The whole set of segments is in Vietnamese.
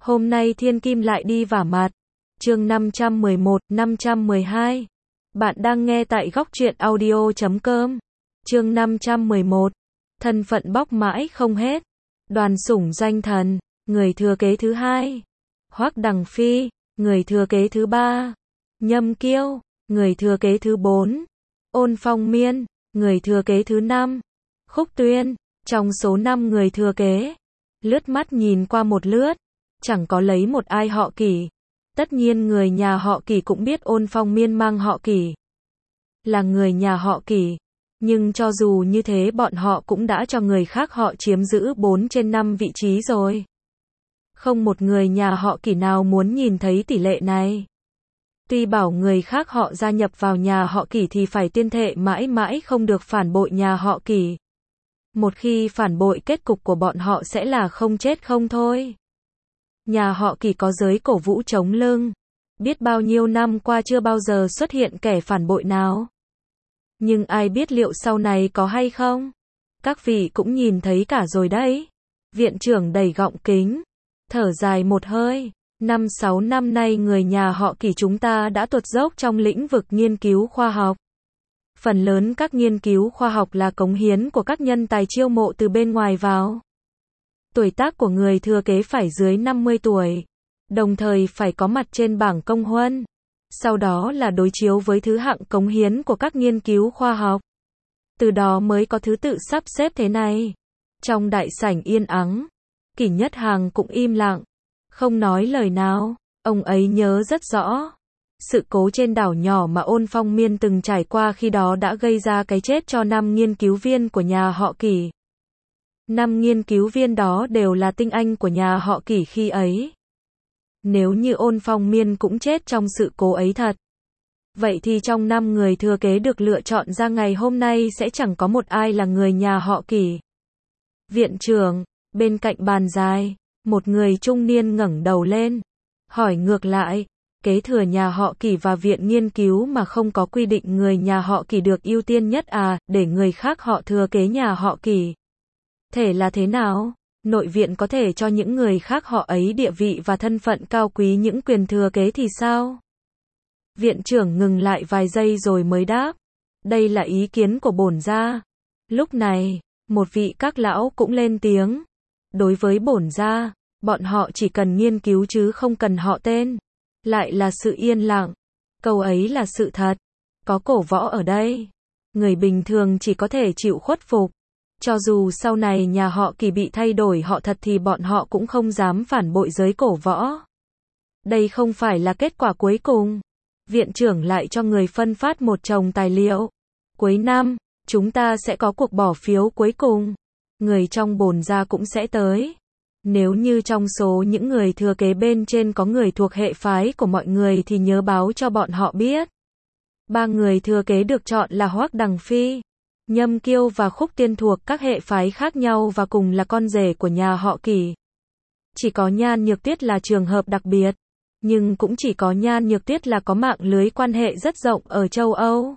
Hôm nay thiên kim lại đi vả mặt. Chương 511, 512. Bạn đang nghe tại góc truyện audio.com. Chương 511. Thân phận bóc mãi không hết. Đoàn Sủng danh thần, người thừa kế thứ hai. Hoắc Đằng Phi, người thừa kế thứ ba. Nhâm Kiêu, người thừa kế thứ bốn. Ôn Phong Miên, người thừa kế thứ năm. Khúc Tuyên, trong số 5 người thừa kế. Lướt mắt nhìn qua một lướt, chẳng có lấy một ai họ Kỷ. Tất nhiên người nhà họ Kỷ cũng biết Ôn Phong Miên mang họ Kỷ, là người nhà họ Kỷ. Nhưng cho dù như thế bọn họ cũng đã cho người khác họ chiếm giữ 4 trên 5 vị trí rồi. Không một người nhà họ Kỷ nào muốn nhìn thấy tỷ lệ này. Tuy bảo người khác họ gia nhập vào nhà họ Kỷ thì phải tuyên thệ mãi mãi không được phản bội nhà họ Kỷ. Một khi phản bội kết cục của bọn họ sẽ là không chết không thôi. Nhà họ Kỷ có giới cổ vũ chống lưng. Biết bao nhiêu năm qua chưa bao giờ xuất hiện kẻ phản bội nào. Nhưng ai biết liệu sau này có hay không? Các vị cũng nhìn thấy cả rồi đấy. Viện trưởng đầy gọng kính, thở dài một hơi. 5-6 năm nay người nhà họ Kỷ chúng ta đã tuột dốc trong lĩnh vực nghiên cứu khoa học. Phần lớn các nghiên cứu khoa học là cống hiến của các nhân tài chiêu mộ từ bên ngoài vào. Tuổi tác của người thừa kế phải dưới 50 tuổi. Đồng thời phải có mặt trên bảng công huân. Sau đó là đối chiếu với thứ hạng cống hiến của các nghiên cứu khoa học. Từ đó mới có thứ tự sắp xếp thế này. Trong đại sảnh yên ắng, Kỷ Nhất Hằng cũng im lặng, không nói lời nào. Ông ấy nhớ rất rõ. Sự cố trên đảo nhỏ mà Ôn Phong Miên từng trải qua khi đó đã gây ra cái chết cho 5 nghiên cứu viên của nhà họ Kỷ. 5 nghiên cứu viên đó đều là tinh anh của nhà họ Kỷ khi ấy. Nếu như Ôn Phong Miên cũng chết trong sự cố ấy thật, vậy thì trong 5 người thừa kế được lựa chọn ra ngày hôm nay sẽ chẳng có một ai là người nhà họ Kỷ. Viện trưởng, bên cạnh bàn dài, một người trung niên ngẩng đầu lên, hỏi ngược lại, kế thừa nhà họ Kỷ và viện nghiên cứu mà không có quy định người nhà họ Kỷ được ưu tiên nhất à, để người khác họ thừa kế nhà họ Kỷ. Thể là thế nào? Nội viện có thể cho những người khác họ ấy địa vị và thân phận cao quý những quyền thừa kế thì sao? Viện trưởng ngừng lại vài giây rồi mới đáp. Đây là ý kiến của bổn gia. Lúc này, một vị các lão cũng lên tiếng. Đối với bổn gia, bọn họ chỉ cần nghiên cứu chứ không cần họ tên. Lại là sự yên lặng. Câu ấy là sự thật. Có cổ võ ở đây. Người bình thường chỉ có thể chịu khuất phục. Cho dù sau này nhà họ Kỷ bị thay đổi họ thật thì bọn họ cũng không dám phản bội giới cổ võ. Đây không phải là kết quả cuối cùng. Viện trưởng lại cho người phân phát một chồng tài liệu. Cuối năm, chúng ta sẽ có cuộc bỏ phiếu cuối cùng. Người trong bổn gia cũng sẽ tới. Nếu như trong số những người thừa kế bên trên có người thuộc hệ phái của mọi người thì nhớ báo cho bọn họ biết. 3 người thừa kế được chọn là Hoắc Đằng Phi, Nhâm Kiêu và Khúc Tuyên thuộc các hệ phái khác nhau và cùng là con rể của nhà họ Kỷ. Chỉ có Nhan Nhược Tuyết là trường hợp đặc biệt, nhưng cũng chỉ có Nhan Nhược Tuyết là có mạng lưới quan hệ rất rộng ở châu Âu.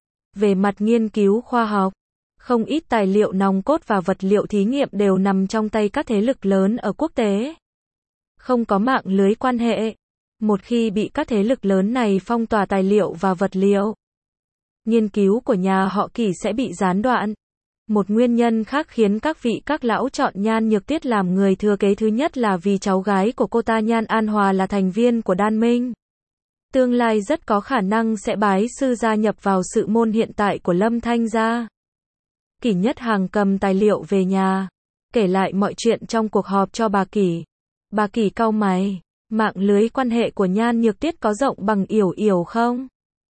Về mặt nghiên cứu khoa học, không ít tài liệu nòng cốt và vật liệu thí nghiệm đều nằm trong tay các thế lực lớn ở quốc tế. Không có mạng lưới quan hệ, một khi bị các thế lực lớn này phong tỏa tài liệu và vật liệu, nghiên cứu của nhà họ Kỷ sẽ bị gián đoạn. Một nguyên nhân khác khiến các vị các lão chọn Nhan Nhược Tuyết làm người thừa kế thứ nhất là vì cháu gái của cô ta Nhan An Hòa là thành viên của Đan Minh. Tương lai rất có khả năng sẽ bái sư gia nhập vào sự môn hiện tại của Lâm Thanh gia. Kỷ Nhất Hằng cầm tài liệu về nhà, kể lại mọi chuyện trong cuộc họp cho bà Kỷ. Bà Kỷ cau mày, mạng lưới quan hệ của Nhan Nhược Tuyết có rộng bằng Yểu Yểu không?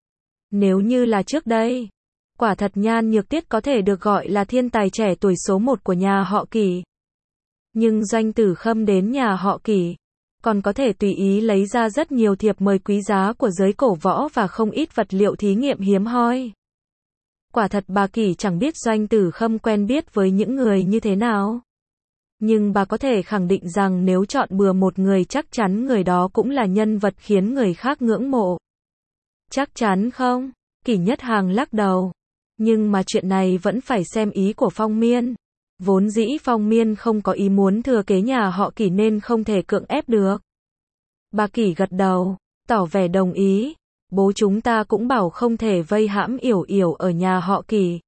Nếu như là trước đây, quả thật Nhan Nhược Tuyết có thể được gọi là thiên tài trẻ tuổi số 1 của nhà họ Kỷ. Nhưng Doanh Tử Khâm đến nhà họ Kỷ, còn có thể tùy ý lấy ra rất nhiều thiệp mời quý giá của giới cổ võ và không ít vật liệu thí nghiệm hiếm hoi. Quả thật bà Kỷ chẳng biết Doanh Tử Khâm quen biết với những người như thế nào. Nhưng bà có thể khẳng định rằng nếu chọn bừa một người chắc chắn người đó cũng là nhân vật khiến người khác ngưỡng mộ. Chắc chắn không? Kỷ Nhất Hằng lắc đầu. Nhưng mà chuyện này vẫn phải xem ý của Phong Miên. Vốn dĩ Phong Miên không có ý muốn thừa kế nhà họ Kỷ nên không thể cưỡng ép được. Bà Kỷ gật đầu, tỏ vẻ đồng ý. Bố chúng ta cũng bảo không thể vây hãm Yểu Yểu ở nhà họ Kỷ.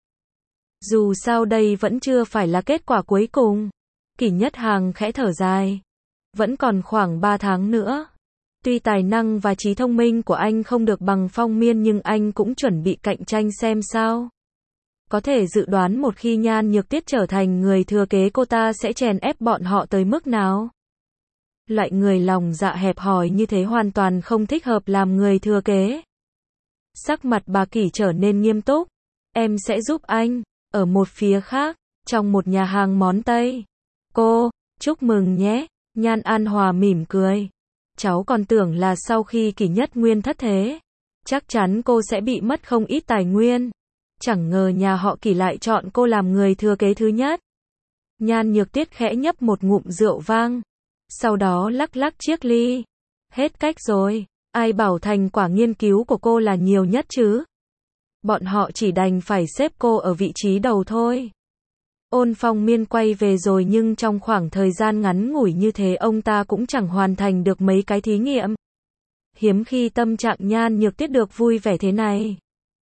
Dù sao đây vẫn chưa phải là kết quả cuối cùng. Kỷ Nhất Hàng khẽ thở dài. Vẫn còn khoảng 3 tháng nữa. Tuy tài năng và trí thông minh của anh không được bằng Phong Miên nhưng anh cũng chuẩn bị cạnh tranh xem sao. Có thể dự đoán một khi Nhan Nhược Tiết trở thành người thừa kế cô ta sẽ chèn ép bọn họ tới mức nào. Loại người lòng dạ hẹp hòi như thế hoàn toàn không thích hợp làm người thừa kế. Sắc mặt bà Kỷ trở nên nghiêm túc. Em sẽ giúp anh. Ở một phía khác, trong một nhà hàng món Tây. Cô, chúc mừng nhé. Nhan An Hòa mỉm cười. Cháu còn tưởng là sau khi Kỷ Nhất Nguyên thất thế, chắc chắn cô sẽ bị mất không ít tài nguyên. Chẳng ngờ nhà họ Kỷ lại chọn cô làm người thừa kế thứ nhất. Nhan Nhược Tiết khẽ nhấp một ngụm rượu vang. Sau đó lắc lắc chiếc ly. Hết cách rồi. Ai bảo thành quả nghiên cứu của cô là nhiều nhất chứ? Bọn họ chỉ đành phải xếp cô ở vị trí đầu thôi. Ôn Phong Miên quay về rồi nhưng trong khoảng thời gian ngắn ngủi như thế ông ta cũng chẳng hoàn thành được mấy cái thí nghiệm. Hiếm khi tâm trạng Nhan Nhược Tiết được vui vẻ thế này.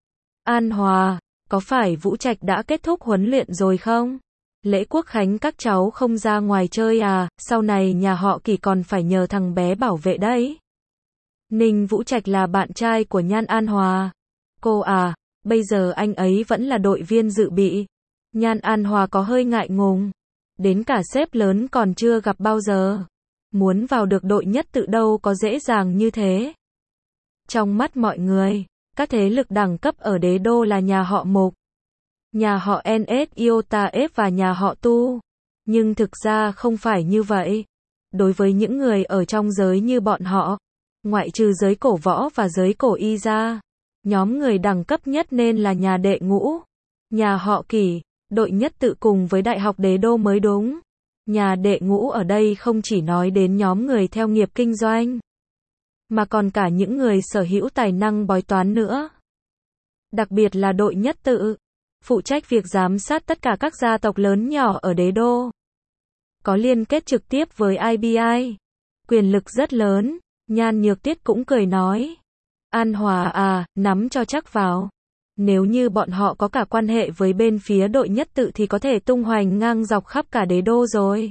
An Hòa, có phải Vũ Trạch đã kết thúc huấn luyện rồi không? Lễ Quốc Khánh các cháu không ra ngoài chơi à, sau này nhà họ Kỷ còn phải nhờ thằng bé bảo vệ đấy. Ninh Vũ Trạch là bạn trai của Nhan An Hòa. Cô à, bây giờ anh ấy vẫn là đội viên dự bị. Nhan An Hòa có hơi ngại ngùng. Đến cả sếp lớn còn chưa gặp bao giờ. Muốn vào được đội nhất tự đâu có dễ dàng như thế. Trong mắt mọi người, các thế lực đẳng cấp ở đế đô là nhà họ Mục, nhà họ NS Iota F và nhà họ Tu. Nhưng thực ra không phải như vậy. Đối với những người ở trong giới như bọn họ, ngoại trừ giới cổ võ và giới cổ y ra, nhóm người đẳng cấp nhất nên là nhà đệ ngũ. Nhà họ Kỷ, đội nhất tự cùng với Đại học Đế Đô mới đúng. Nhà đệ ngũ ở đây không chỉ nói đến nhóm người theo nghiệp kinh doanh, mà còn cả những người sở hữu tài năng bói toán nữa. Đặc biệt là đội nhất tự, phụ trách việc giám sát tất cả các gia tộc lớn nhỏ ở Đế Đô. Có liên kết trực tiếp với IBI. Quyền lực rất lớn. Nhan Nhược Tiết cũng cười nói. An Hòa à, nắm cho chắc vào. Nếu như bọn họ có cả quan hệ với bên phía đội nhất tự thì có thể tung hoành ngang dọc khắp cả đế đô rồi.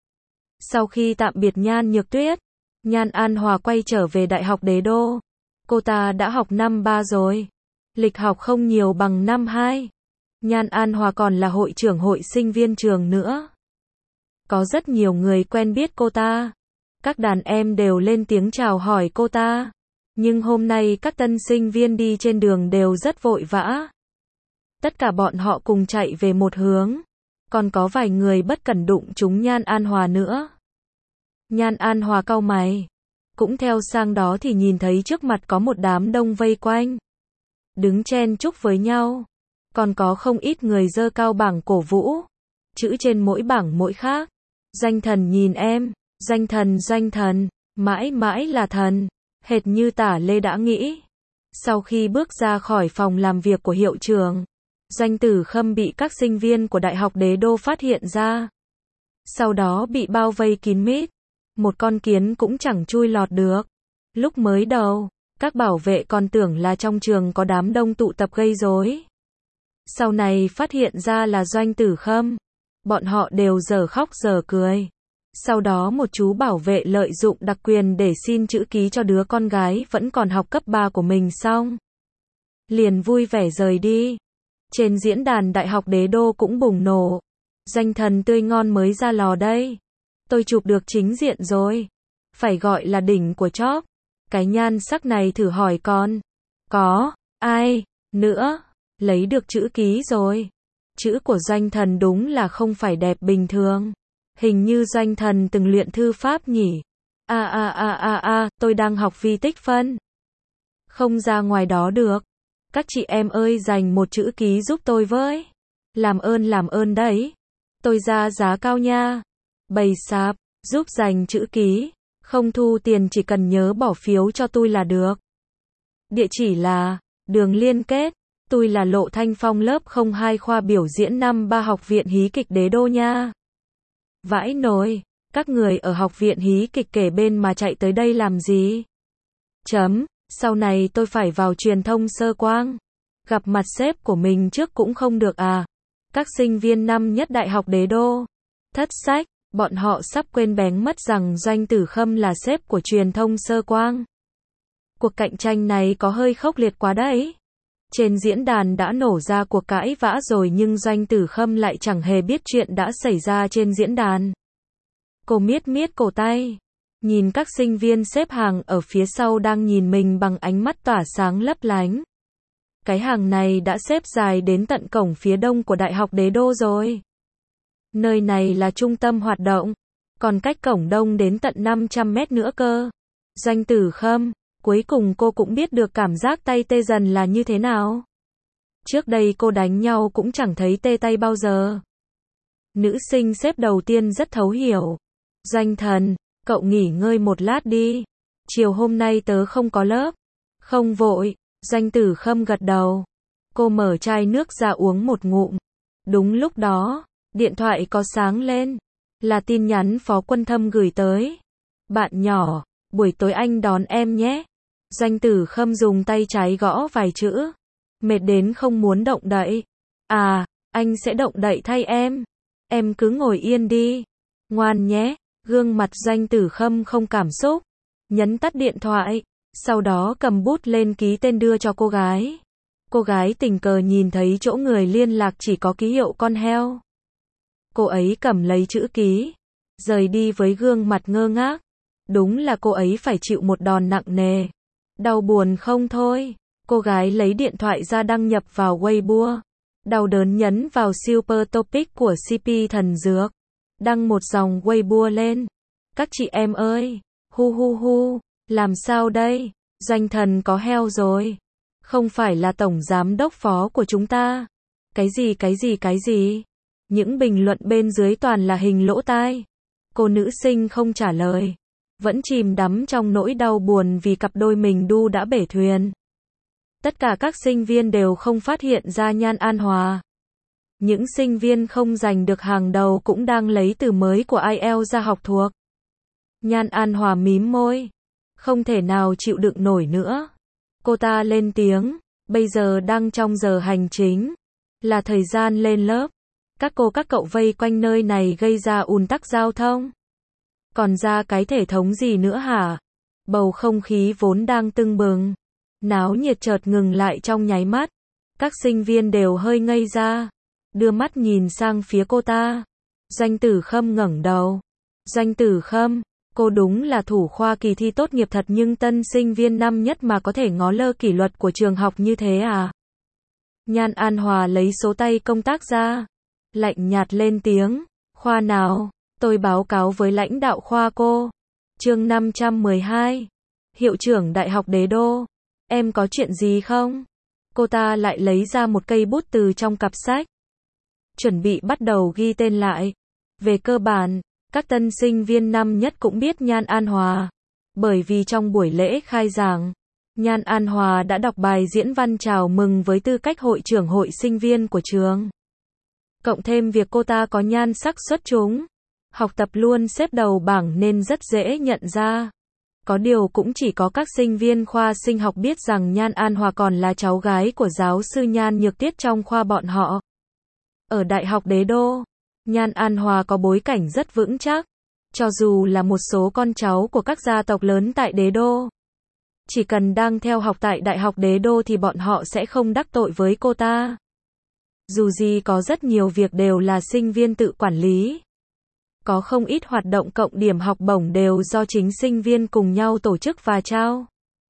Sau khi tạm biệt Nhan Nhược Tuyết, Nhan An Hòa quay trở về Đại học Đế Đô. Cô ta đã học năm 3 rồi. Lịch học không nhiều bằng năm 2. Nhan An Hòa còn là hội trưởng hội sinh viên trường nữa. Có rất nhiều người quen biết cô ta. Các đàn em đều lên tiếng chào hỏi cô ta. Nhưng hôm nay các tân sinh viên đi trên đường đều rất vội vã. Tất cả bọn họ cùng chạy về một hướng. Còn có vài người bất cẩn đụng trúng Nhan An Hòa nữa. Nhan An Hòa cau mày. Cũng theo sang đó thì nhìn thấy trước mặt có một đám đông vây quanh. Đứng chen chúc với nhau. Còn có không ít người giơ cao bảng cổ vũ. Chữ trên mỗi bảng mỗi khác. Danh thần nhìn em. Danh thần. Mãi mãi là thần. Hệt như Tả Lê đã nghĩ. Sau khi bước ra khỏi phòng làm việc của hiệu trưởng, Doanh Tử Khâm bị các sinh viên của Đại học Đế Đô phát hiện ra. Sau đó bị bao vây kín mít. Một con kiến cũng chẳng chui lọt được. Lúc mới đầu, các bảo vệ còn tưởng là trong trường có đám đông tụ tập gây rối. Sau này phát hiện ra là Doanh Tử Khâm. Bọn họ đều dở khóc dở cười. Sau đó một chú bảo vệ lợi dụng đặc quyền để xin chữ ký cho đứa con gái vẫn còn học cấp 3 của mình xong. Liền vui vẻ rời đi. Trên diễn đàn Đại học Đế Đô cũng bùng nổ. Danh thần tươi ngon mới ra lò đây. Tôi chụp được chính diện rồi. Phải gọi là đỉnh của chóp. Cái nhan sắc này thử hỏi con. Có, ai, nữa, lấy được chữ ký rồi. Chữ của Doanh thần đúng là không phải đẹp bình thường. Hình như Doanh thần từng luyện thư pháp nhỉ. Tôi đang học vi tích phân. Không ra ngoài đó được. Các chị em ơi dành một chữ ký giúp tôi với. Làm ơn đấy. Tôi ra giá cao nha. Bày sạp, giúp dành chữ ký. Không thu tiền chỉ cần nhớ bỏ phiếu cho tôi là được. Địa chỉ là, đường liên kết, Tui là Lộ Thanh Phong lớp 02 khoa biểu diễn năm 3 học viện hí kịch Đế Đô nha. Vãi nồi, các người ở học viện hí kịch kề bên mà chạy tới đây làm gì? Sau này tôi phải vào truyền thông Sơ Quang. Gặp mặt sếp của mình trước cũng không được à? Các sinh viên năm nhất Đại học Đế Đô. Thất sách, bọn họ sắp quên bén mất rằng Doanh Tử Khâm là sếp của truyền thông Sơ Quang. Cuộc cạnh tranh này có hơi khốc liệt quá đấy. Trên diễn đàn đã nổ ra cuộc cãi vã rồi nhưng Doanh Tử Khâm lại chẳng hề biết chuyện đã xảy ra trên diễn đàn. Cô miết miết cổ tay. Nhìn các sinh viên xếp hàng ở phía sau đang nhìn mình bằng ánh mắt tỏa sáng lấp lánh. Cái hàng này đã xếp dài đến tận cổng phía đông của Đại học Đế Đô rồi. Nơi này là trung tâm hoạt động, còn cách cổng đông đến tận 500 mét nữa cơ. Doanh Tử Khâm, cuối cùng cô cũng biết được cảm giác tay tê dần là như thế nào. Trước đây cô đánh nhau cũng chẳng thấy tê tay bao giờ. Nữ sinh xếp đầu tiên rất thấu hiểu. Doanh thần, cậu nghỉ ngơi một lát đi. Chiều hôm nay tớ không có lớp. Không vội, Doanh Tử Khâm gật đầu. Cô mở chai nước ra uống một ngụm. Đúng lúc đó, điện thoại có sáng lên. Là tin nhắn Phó Quân Thâm gửi tới. Bạn nhỏ, buổi tối anh đón em nhé. Doanh Tử Khâm dùng tay trái gõ vài chữ. Mệt đến không muốn động đậy. À, anh sẽ động đậy thay em. Em cứ ngồi yên đi. Ngoan nhé. Gương mặt Doanh Tử Khâm không cảm xúc. Nhấn tắt điện thoại. Sau đó cầm bút lên ký tên đưa cho cô gái. Cô gái tình cờ nhìn thấy chỗ người liên lạc chỉ có ký hiệu con heo. Cô ấy cầm lấy chữ ký. Rời đi với gương mặt ngơ ngác. Đúng là cô ấy phải chịu một đòn nặng nề. Đau buồn không thôi. Cô gái lấy điện thoại ra đăng nhập vào Weibo. Đau đớn nhấn vào Super Topic của CP Thần Dược. Đăng một dòng Weibo lên. Các chị em ơi, hu hu hu, làm sao đây? Doanh thần có heo rồi. Không phải là tổng giám đốc phó của chúng ta. Cái gì? Những bình luận bên dưới toàn là hình lỗ tai. Cô nữ sinh không trả lời. Vẫn chìm đắm trong nỗi đau buồn vì cặp đôi mình đu đã bể thuyền. Tất cả các sinh viên đều không phát hiện ra Nhan An Hòa. Những sinh viên không giành được hàng đầu cũng đang lấy từ mới của IELTS ra học thuộc. Nhan An Hòa mím môi. Không thể nào chịu đựng nổi nữa. Cô ta lên tiếng. Bây giờ đang trong giờ hành chính. Là thời gian lên lớp. Các cô các cậu vây quanh nơi này gây ra ùn tắc giao thông. Còn ra cái thể thống gì nữa hả? Bầu không khí vốn đang tưng bừng. Náo nhiệt chợt ngừng lại trong nháy mắt. Các sinh viên đều hơi ngây ra. Đưa mắt nhìn sang phía cô ta. Doanh Tử Khâm ngẩng đầu. Doanh Tử Khâm, cô đúng là thủ khoa kỳ thi tốt nghiệp thật nhưng tân sinh viên năm nhất mà có thể ngó lơ kỷ luật của trường học như thế à? Nhan An Hòa lấy số tay công tác ra. Lạnh nhạt lên tiếng. Khoa nào? Tôi báo cáo với lãnh đạo khoa cô. Chương 512. Hiệu trưởng Đại học Đế Đô. Em có chuyện gì không? Cô ta lại lấy ra một cây bút từ trong cặp sách. Chuẩn bị bắt đầu ghi tên lại. Về cơ bản, các tân sinh viên năm nhất cũng biết Nhan An Hòa. Bởi vì trong buổi lễ khai giảng, Nhan An Hòa đã đọc bài diễn văn chào mừng với tư cách hội trưởng hội sinh viên của trường. Cộng thêm việc cô ta có nhan sắc xuất chúng, học tập luôn xếp đầu bảng nên rất dễ nhận ra. Có điều cũng chỉ có các sinh viên khoa sinh học biết rằng Nhan An Hòa còn là cháu gái của giáo sư Nhan Nhược Tiết trong khoa bọn họ. Ở Đại học Đế Đô, Nhan An Hòa có bối cảnh rất vững chắc. Cho dù là một số con cháu của các gia tộc lớn tại Đế Đô, chỉ cần đang theo học tại Đại học Đế Đô thì bọn họ sẽ không đắc tội với cô ta. Dù gì có rất nhiều việc đều là sinh viên tự quản lý. Có không ít hoạt động cộng điểm học bổng đều do chính sinh viên cùng nhau tổ chức và trao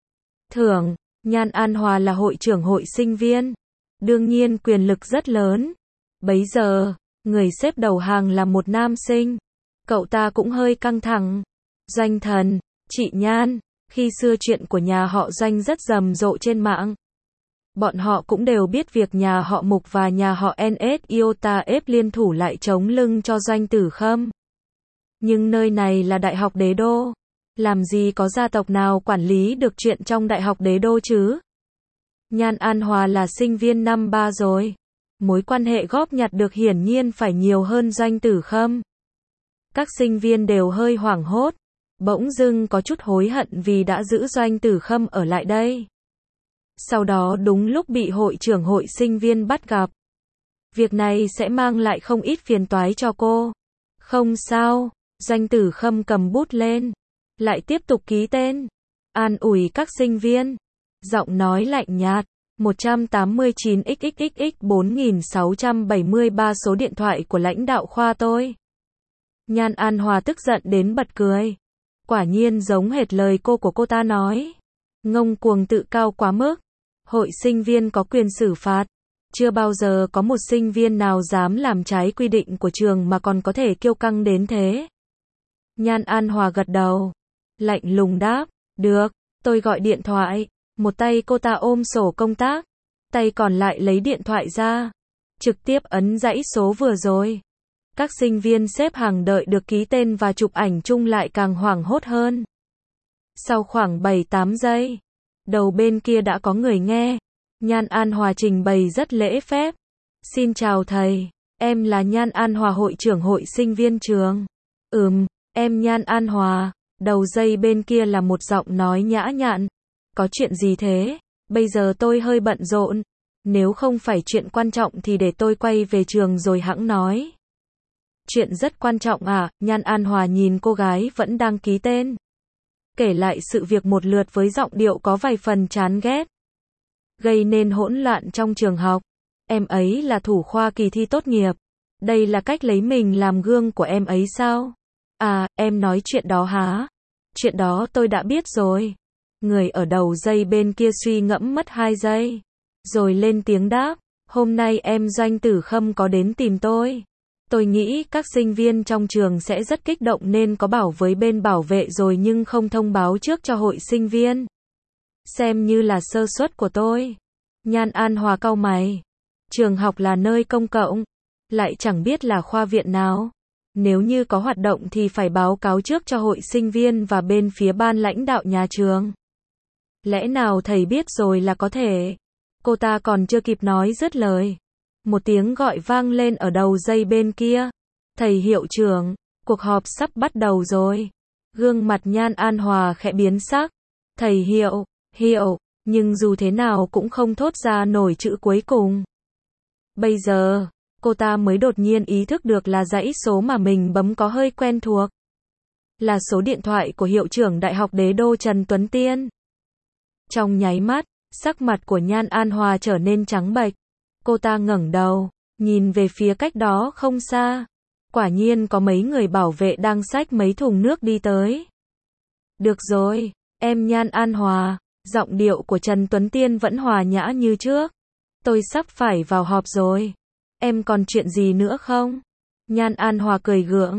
thưởng. Nhan An Hòa là hội trưởng hội sinh viên. Đương nhiên quyền lực rất lớn. Bấy giờ, người xếp đầu hàng là một nam sinh. Cậu ta cũng hơi căng thẳng. Doanh thần, chị Nhan, khi xưa chuyện của nhà họ Doanh rất rầm rộ trên mạng. Bọn họ cũng đều biết việc nhà họ Mục và nhà họ NS Iota ép liên thủ lại chống lưng cho Doanh Tử Khâm. Nhưng nơi này là Đại học Đế Đô. Làm gì có gia tộc nào quản lý được chuyện trong Đại học Đế Đô chứ? Nhan An Hòa là sinh viên năm 3 rồi. Mối quan hệ góp nhặt được hiển nhiên phải nhiều hơn Doanh Tử Khâm. Các sinh viên đều hơi hoảng hốt, bỗng dưng có chút hối hận vì đã giữ Doanh Tử Khâm ở lại đây. Sau đó đúng lúc bị hội trưởng hội sinh viên bắt gặp. Việc này sẽ mang lại không ít phiền toái cho cô. Không sao, Doanh Tử Khâm cầm bút lên, lại tiếp tục ký tên, an ủi các sinh viên. Giọng nói lạnh nhạt, 189XXXX4673 số điện thoại của lãnh đạo khoa tôi. Nhan An Hòa tức giận đến bật cười. Quả nhiên giống hệt lời của cô ta nói. Ngông cuồng tự cao quá mức. Hội sinh viên có quyền xử phạt. Chưa bao giờ có một sinh viên nào dám làm trái quy định của trường mà còn có thể kiêu căng đến thế. Nhan An Hòa gật đầu, lạnh lùng đáp, được, tôi gọi điện thoại. Một tay cô ta ôm sổ công tác, tay còn lại lấy điện thoại ra, trực tiếp ấn dãy số vừa rồi. Các sinh viên xếp hàng đợi được ký tên và chụp ảnh chung lại càng hoảng hốt hơn. Sau khoảng 7-8 giây, đầu bên kia đã có người nghe. Nhan An Hòa trình bày rất lễ phép. Xin chào thầy, em là Nhan An Hòa, hội trưởng hội sinh viên trường. Em Nhan An Hòa. Đầu dây bên kia là một giọng nói nhã nhặn. Có chuyện gì thế? Bây giờ tôi hơi bận rộn. Nếu không phải chuyện quan trọng thì để tôi quay về trường rồi hẵng nói. Chuyện rất quan trọng à? Nhan An Hòa nhìn cô gái vẫn đang ký tên, kể lại sự việc một lượt với giọng điệu có vài phần chán ghét. Gây nên hỗn loạn trong trường học. Em ấy là thủ khoa kỳ thi tốt nghiệp. Đây là cách lấy mình làm gương của em ấy sao? À, em nói chuyện đó hả? Chuyện đó tôi đã biết rồi. Người ở đầu dây bên kia suy ngẫm mất 2 giây, rồi lên tiếng đáp. Hôm nay em Doanh Tử Khâm có đến tìm tôi. Tôi nghĩ các sinh viên trong trường sẽ rất kích động nên có bảo với bên bảo vệ rồi nhưng không thông báo trước cho hội sinh viên. Xem như là sơ suất của tôi. Nhan An Hòa cau mày. Trường học là nơi công cộng, lại chẳng biết là khoa viện nào. Nếu như có hoạt động thì phải báo cáo trước cho hội sinh viên và bên phía ban lãnh đạo nhà trường. Lẽ nào thầy biết rồi là có thể? Cô ta còn chưa kịp nói dứt lời. Một tiếng gọi vang lên ở đầu dây bên kia. Thầy hiệu trưởng, cuộc họp sắp bắt đầu rồi. Gương mặt Nhan An Hòa khẽ biến sắc. Thầy hiệu, nhưng dù thế nào cũng không thốt ra nổi chữ cuối cùng. Bây giờ, cô ta mới đột nhiên ý thức được là dãy số mà mình bấm có hơi quen thuộc. Là số điện thoại của hiệu trưởng Đại học Đế Đô Trần Tuấn Tiên. Trong nháy mắt, sắc mặt của Nhan An Hòa trở nên trắng bệch. Cô ta ngẩng đầu, nhìn về phía cách đó không xa. Quả nhiên có mấy người bảo vệ đang xách mấy thùng nước đi tới. Được rồi, em Nhan An Hòa. Giọng điệu của Trần Tuấn Tiên vẫn hòa nhã như trước. Tôi sắp phải vào họp rồi. Em còn chuyện gì nữa không? Nhan An Hòa cười gượng.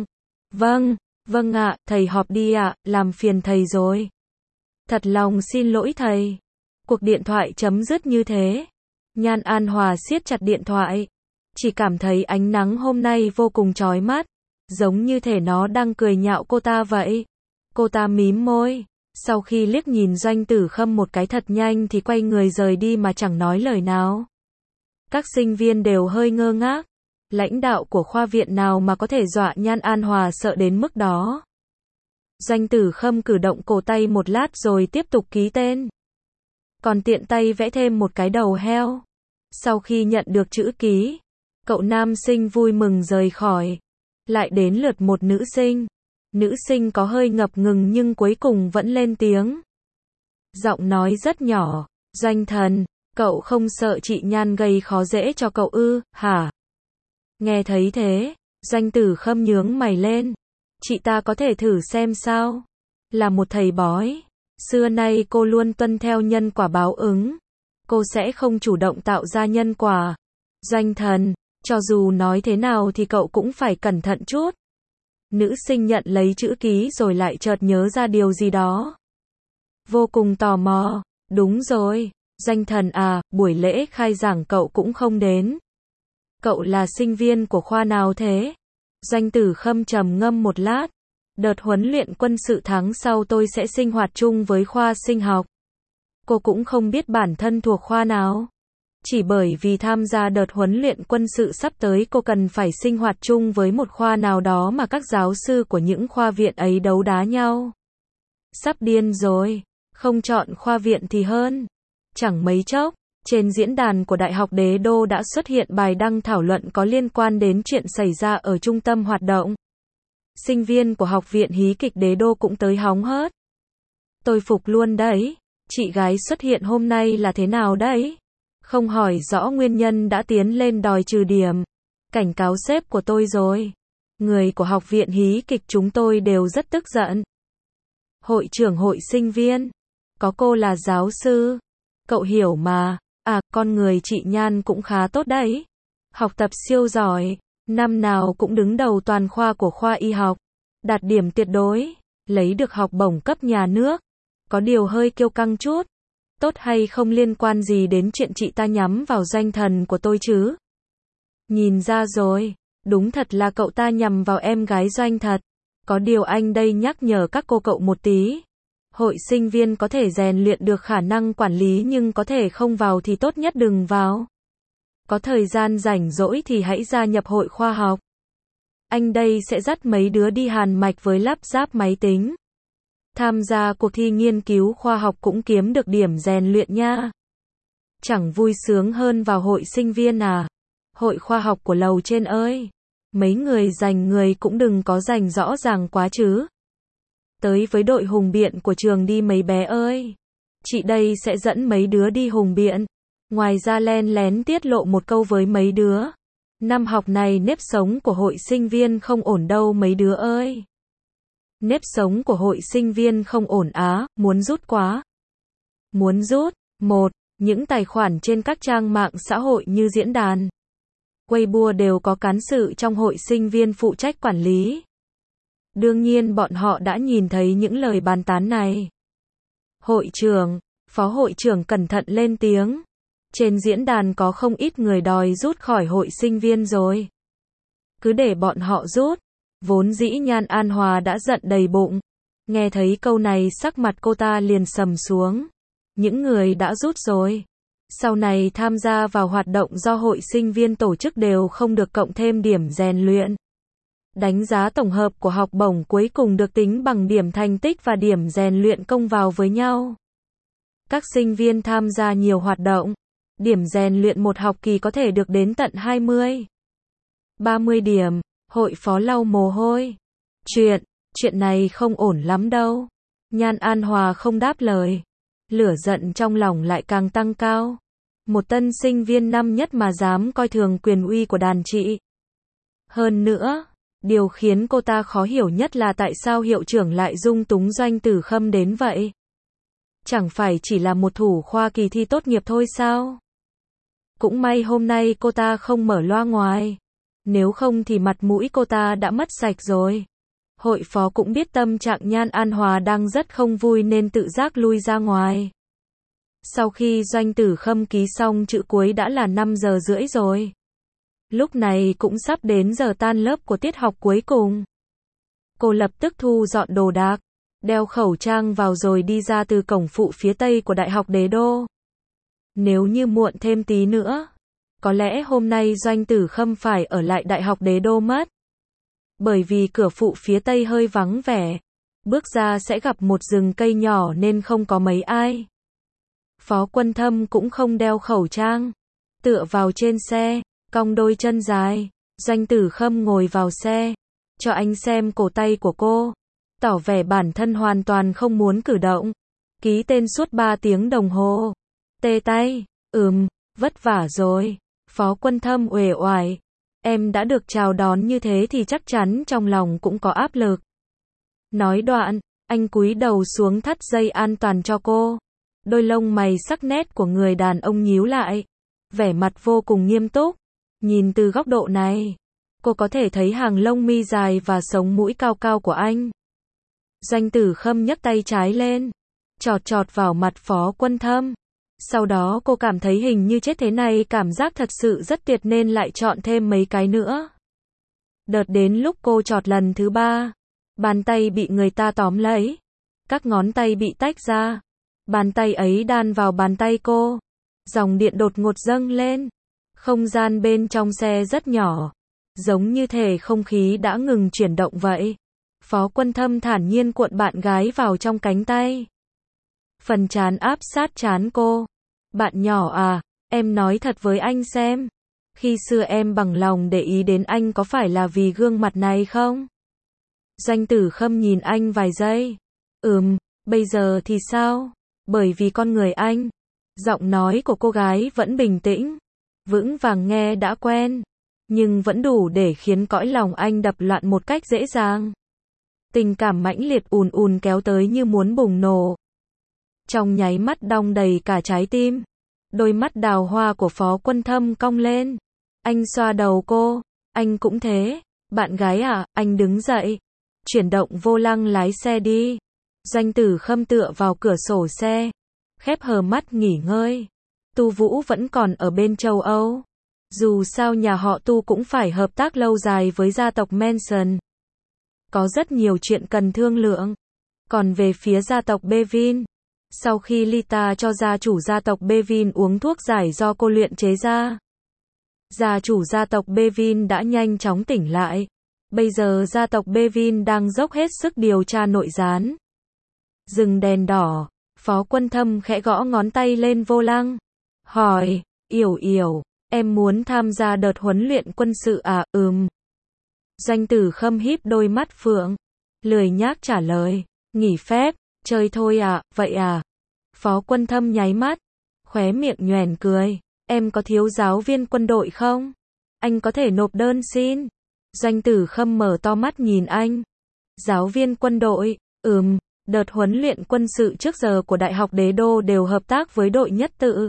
Vâng ạ, thầy họp đi ạ, làm phiền thầy rồi. Thật lòng xin lỗi thầy. Cuộc điện thoại chấm dứt như thế. Nhan An Hòa siết chặt điện thoại. Chỉ cảm thấy ánh nắng hôm nay vô cùng chói mắt. Giống như thể nó đang cười nhạo cô ta vậy. Cô ta mím môi. Sau khi liếc nhìn Doanh Tử Khâm một cái thật nhanh thì quay người rời đi mà chẳng nói lời nào. Các sinh viên đều hơi ngơ ngác. Lãnh đạo của khoa viện nào mà có thể dọa Nhan An Hòa sợ đến mức đó. Doanh Tử Khâm cử động cổ tay một lát rồi tiếp tục ký tên. Còn tiện tay vẽ thêm một cái đầu heo. Sau khi nhận được chữ ký, cậu nam sinh vui mừng rời khỏi. Lại đến lượt một nữ sinh. Nữ sinh có hơi ngập ngừng nhưng cuối cùng vẫn lên tiếng. Giọng nói rất nhỏ. Doanh thần, cậu không sợ chị Nhan gây khó dễ cho cậu ư, hả? Nghe thấy thế, Doanh Tử Khâm nhướng mày lên. Chị ta có thể thử xem sao? Là một thầy bói. Xưa nay cô luôn tuân theo nhân quả báo ứng. Cô sẽ không chủ động tạo ra nhân quả. Doanh thần, cho dù nói thế nào thì cậu cũng phải cẩn thận chút. Nữ sinh nhận lấy chữ ký rồi lại chợt nhớ ra điều gì đó. Vô cùng tò mò. Đúng rồi, Doanh thần à, buổi lễ khai giảng cậu cũng không đến. Cậu là sinh viên của khoa nào thế? Doanh Tử Khâm trầm ngâm một lát. Đợt huấn luyện quân sự tháng sau tôi sẽ sinh hoạt chung với khoa sinh học. Cô cũng không biết bản thân thuộc khoa nào. Chỉ bởi vì tham gia đợt huấn luyện quân sự sắp tới cô cần phải sinh hoạt chung với một khoa nào đó mà các giáo sư của những khoa viện ấy đấu đá nhau. Sắp điên rồi, không chọn khoa viện thì hơn. Chẳng mấy chốc, trên diễn đàn của Đại học Đế Đô đã xuất hiện bài đăng thảo luận có liên quan đến chuyện xảy ra ở trung tâm hoạt động. Sinh viên của Học viện Hí kịch Đế Đô cũng tới hóng hớt. Tôi phục luôn đấy, chị gái xuất hiện hôm nay là thế nào đấy? Không hỏi rõ nguyên nhân đã tiến lên đòi trừ điểm. Cảnh cáo sếp của tôi rồi. Người của Học viện Hí kịch chúng tôi đều rất tức giận. Hội trưởng hội sinh viên. Có cô là giáo sư. Cậu hiểu mà. À, con người chị Nhan cũng khá tốt đấy. Học tập siêu giỏi. Năm nào cũng đứng đầu toàn khoa của khoa y học. Đạt điểm tuyệt đối. Lấy được học bổng cấp nhà nước. Có điều hơi kiêu căng chút. Tốt hay không liên quan gì đến chuyện chị ta nhắm vào danh thần của tôi chứ. Nhìn ra rồi. Đúng thật là cậu ta nhằm vào em gái Doanh thật. Có điều anh đây nhắc nhở các cô cậu một tí. Hội sinh viên có thể rèn luyện được khả năng quản lý nhưng có thể không vào thì tốt nhất đừng vào. Có thời gian rảnh rỗi thì hãy gia nhập hội khoa học. Anh đây sẽ dắt mấy đứa đi hàn mạch với lắp ráp máy tính. Tham gia cuộc thi nghiên cứu khoa học cũng kiếm được điểm rèn luyện nha. Chẳng vui sướng hơn vào hội sinh viên à? Hội khoa học của lầu trên ơi. Mấy người giành người cũng đừng có giành rõ ràng quá chứ. Tới với đội hùng biện của trường đi mấy bé ơi. Chị đây sẽ dẫn mấy đứa đi hùng biện. Ngoài ra len lén tiết lộ một câu với mấy đứa. Năm học này nếp sống của hội sinh viên không ổn đâu mấy đứa ơi. Nếp sống của hội sinh viên không ổn á, muốn rút quá. Muốn rút. 1. Những tài khoản trên các trang mạng xã hội như diễn đàn, Weibo đều có cán sự trong hội sinh viên phụ trách quản lý. Đương nhiên bọn họ đã nhìn thấy những lời bàn tán này. Hội trưởng, phó hội trưởng cẩn thận lên tiếng. Trên diễn đàn có không ít người đòi rút khỏi hội sinh viên rồi. Cứ để bọn họ rút. Vốn dĩ Nhan An Hòa đã giận đầy bụng. Nghe thấy câu này sắc mặt cô ta liền sầm xuống. Những người đã rút rồi. Sau này tham gia vào hoạt động do hội sinh viên tổ chức đều không được cộng thêm điểm rèn luyện. Đánh giá tổng hợp của học bổng cuối cùng được tính bằng điểm thành tích và điểm rèn luyện công vào với nhau. Các sinh viên tham gia nhiều hoạt động. Điểm rèn luyện một học kỳ có thể được đến tận 20, 30 điểm. Hội phó lau mồ hôi. Chuyện này không ổn lắm đâu. Nhan An Hòa không đáp lời. Lửa giận trong lòng lại càng tăng cao. Một tân sinh viên năm nhất mà dám coi thường quyền uy của đàn chị. Hơn nữa, điều khiến cô ta khó hiểu nhất là tại sao hiệu trưởng lại dung túng Doanh Tử Khâm đến vậy. Chẳng phải chỉ là một thủ khoa kỳ thi tốt nghiệp thôi sao? Cũng may hôm nay cô ta không mở loa ngoài. Nếu không thì mặt mũi cô ta đã mất sạch rồi. Hội phó cũng biết tâm trạng Nhan An Hòa đang rất không vui nên tự giác lui ra ngoài. Sau khi Doanh Tử Khâm ký xong chữ cuối đã là 5 giờ rưỡi rồi. Lúc này cũng sắp đến giờ tan lớp của tiết học cuối cùng. Cô lập tức thu dọn đồ đạc, đeo khẩu trang vào rồi đi ra từ cổng phụ phía tây của Đại học Đế Đô. Nếu như muộn thêm tí nữa, có lẽ hôm nay Doanh Tử Khâm phải ở lại Đại học Đế Đô mất. Bởi vì cửa phụ phía tây hơi vắng vẻ, bước ra sẽ gặp một rừng cây nhỏ nên không có mấy ai. Phó Quân Thâm cũng không đeo khẩu trang, tựa vào trên xe, cong đôi chân dài. Doanh Tử Khâm ngồi vào xe, cho anh xem cổ tay của cô, tỏ vẻ bản thân hoàn toàn không muốn cử động. Ký tên suốt 3 tiếng đồng hồ. Tê tay, vất vả rồi. Phó Quân Thâm uể oải. Em đã được chào đón như thế thì chắc chắn trong lòng cũng có áp lực. Nói đoạn, anh cúi đầu xuống thắt dây an toàn cho cô. Đôi lông mày sắc nét của người đàn ông nhíu lại. Vẻ mặt vô cùng nghiêm túc. Nhìn từ góc độ này, cô có thể thấy hàng lông mi dài và sống mũi cao cao của anh. Doanh Tử Khâm nhấc tay trái lên, chọt chọt vào mặt Phó Quân Thâm. Sau đó cô cảm thấy hình như chết thế này cảm giác thật sự rất tuyệt nên lại chọn thêm mấy cái nữa. Đợt đến lúc cô chọt lần thứ 3, bàn tay bị người ta tóm lấy, các ngón tay bị tách ra, Bàn tay ấy đan vào bàn tay cô. Dòng điện đột ngột dâng lên. Không gian bên trong xe rất nhỏ. Giống như thể không khí đã ngừng chuyển động vậy. Phó Quân Thâm thản nhiên cuộn bạn gái vào trong cánh tay. Phần trán áp sát trán cô. Bạn nhỏ à, em nói thật với anh xem. Khi xưa em bằng lòng để ý đến anh có phải là vì gương mặt này không? Doanh Tử Khâm nhìn anh vài giây. Bây giờ thì sao? Bởi vì con người anh. Giọng nói của cô gái vẫn bình tĩnh. Vững vàng nghe đã quen. Nhưng vẫn đủ để khiến cõi lòng anh đập loạn một cách dễ dàng. Tình cảm mãnh liệt ùn ùn kéo tới như muốn bùng nổ. Trong nháy mắt đong đầy cả trái tim. Đôi mắt đào hoa của Phó Quân Thâm cong lên. Anh xoa đầu cô. Anh cũng thế. Bạn gái à, anh đứng dậy. Chuyển động vô lăng lái xe đi. Doanh Tử Khâm tựa vào cửa sổ xe. Khép hờ mắt nghỉ ngơi. Tu Vũ vẫn còn ở bên châu Âu. Dù sao nhà họ Tu cũng phải hợp tác lâu dài với gia tộc Manson. Có rất nhiều chuyện cần thương lượng. Còn về phía gia tộc Bevin, sau khi Lita cho gia chủ gia tộc Bevin uống thuốc giải do cô luyện chế ra, gia chủ gia tộc Bevin đã nhanh chóng tỉnh lại. Bây giờ gia tộc Bevin đang dốc hết sức điều tra nội gián. Dừng đèn đỏ, Phó Quân Thâm khẽ gõ ngón tay lên vô lăng. Hỏi, Yểu, em muốn tham gia đợt huấn luyện quân sự à? Doanh Tử Khâm híp đôi mắt phượng. Lười nhác trả lời. Nghỉ phép, chơi thôi à, vậy à? Phó Quân Thâm nháy mắt. Khóe miệng nhoẻn cười. Em có thiếu giáo viên quân đội không? Anh có thể nộp đơn xin. Doanh Tử Khâm mở to mắt nhìn anh. Giáo viên quân đội, đợt huấn luyện quân sự trước giờ của Đại học Đế Đô đều hợp tác với đội nhất tự.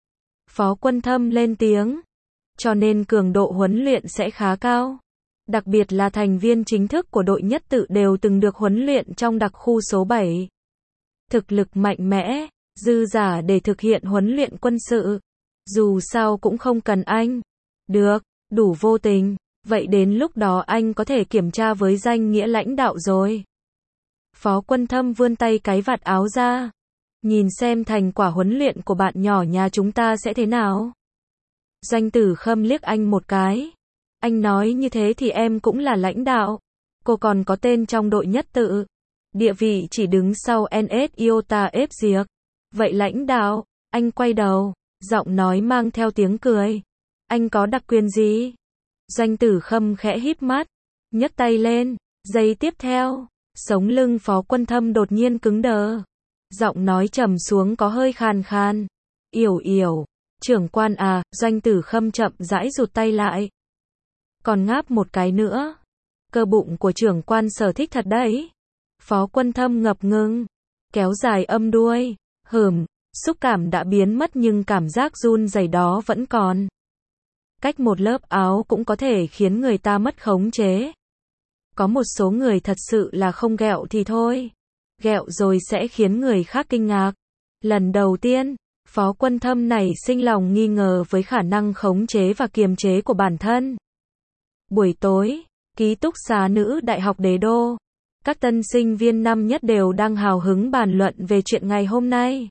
Phó Quân Thâm lên tiếng. Cho nên cường độ huấn luyện sẽ khá cao. Đặc biệt là thành viên chính thức của đội nhất tự đều từng được huấn luyện trong đặc khu số 7. Thực lực mạnh mẽ, dư giả để thực hiện huấn luyện quân sự. Dù sao cũng không cần anh. Được, đủ vô tình. Vậy đến lúc đó anh có thể kiểm tra với danh nghĩa lãnh đạo rồi. Phó Quân Thâm vươn tay cái vạt áo ra. Nhìn xem thành quả huấn luyện của bạn nhỏ nhà chúng ta sẽ thế nào. Doanh Tử Khâm liếc anh một cái. Anh nói như thế thì em cũng là lãnh đạo. Cô còn có tên trong đội nhất tự. Địa vị chỉ đứng sau NS Iota ép diệt. Vậy lãnh đạo, anh quay đầu. Giọng nói mang theo tiếng cười. Anh có đặc quyền gì? Doanh Tử Khâm khẽ híp mắt. Nhấc tay lên. Giây tiếp theo, sống lưng Phó Quân Thâm đột nhiên cứng đờ. Giọng nói trầm xuống có hơi khàn khàn. Yểu, trưởng quan à, Doanh Tử Khâm chậm rãi rụt tay lại. Còn ngáp một cái nữa. Cơ bụng của trưởng quan sở thích thật đấy. Phó Quân Thâm ngập ngừng. Kéo dài âm đuôi. Xúc cảm đã biến mất nhưng cảm giác run rẩy đó vẫn còn. Cách một lớp áo cũng có thể khiến người ta mất khống chế. Có một số người thật sự là không ghẹo thì thôi. Ghẹo rồi sẽ khiến người khác kinh ngạc. Lần đầu tiên, Phó Quân Thâm nảy sinh lòng nghi ngờ với khả năng khống chế và kiềm chế của bản thân. Buổi tối, ký túc xá nữ Đại học Đế Đô. Các tân sinh viên năm nhất đều đang hào hứng bàn luận về chuyện ngày hôm nay.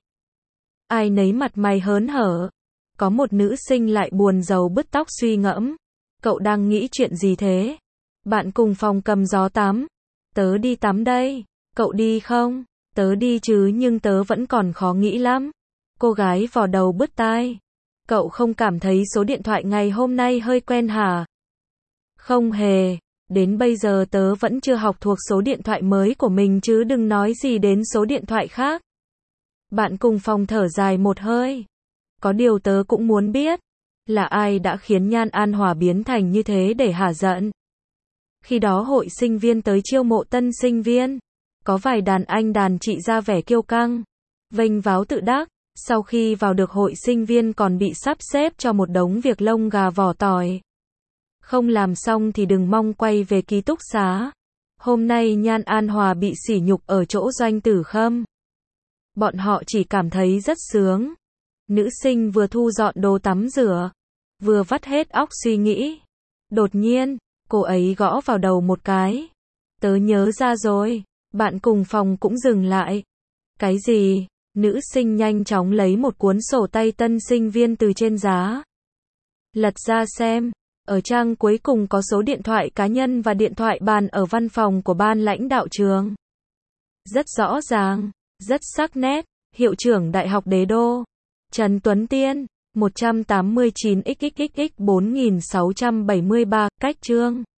Ai nấy mặt mày hớn hở. Có một nữ sinh lại buồn rầu bứt tóc suy ngẫm. Cậu đang nghĩ chuyện gì thế? Bạn cùng phòng cầm gió tắm. Tớ đi tắm đây. Cậu đi không? Tớ đi chứ nhưng tớ vẫn còn khó nghĩ lắm. Cô gái vò đầu bứt tai. Cậu không cảm thấy số điện thoại ngày hôm nay hơi quen hả? Không hề. Đến bây giờ tớ vẫn chưa học thuộc số điện thoại mới của mình chứ đừng nói gì đến số điện thoại khác. Bạn cùng phòng thở dài một hơi. Có điều tớ cũng muốn biết. Là ai đã khiến Nhan An Hòa biến thành như thế để hả giận? Khi đó hội sinh viên tới chiêu mộ tân sinh viên. Có vài đàn anh đàn chị ra vẻ kiêu căng. Vênh váo tự đắc. Sau khi vào được hội sinh viên còn bị sắp xếp cho một đống việc lông gà vỏ tỏi. Không làm xong thì đừng mong quay về ký túc xá. Hôm nay Nhan An Hòa bị sỉ nhục ở chỗ Doanh Tử Khâm. Bọn họ chỉ cảm thấy rất sướng. Nữ sinh vừa thu dọn đồ tắm rửa, vừa vắt hết óc suy nghĩ. Đột nhiên, cô ấy gõ vào đầu một cái. Tớ nhớ ra rồi. Bạn cùng phòng cũng dừng lại. Cái gì? Nữ sinh nhanh chóng lấy một cuốn sổ tay tân sinh viên từ trên giá. Lật ra xem. Ở trang cuối cùng có số điện thoại cá nhân và điện thoại bàn ở văn phòng của ban lãnh đạo trường. Rất rõ ràng, rất sắc nét. Hiệu trưởng Đại học Đế Đô. Trần Tuấn Tiên. 189 xxxx 4673, cách chương.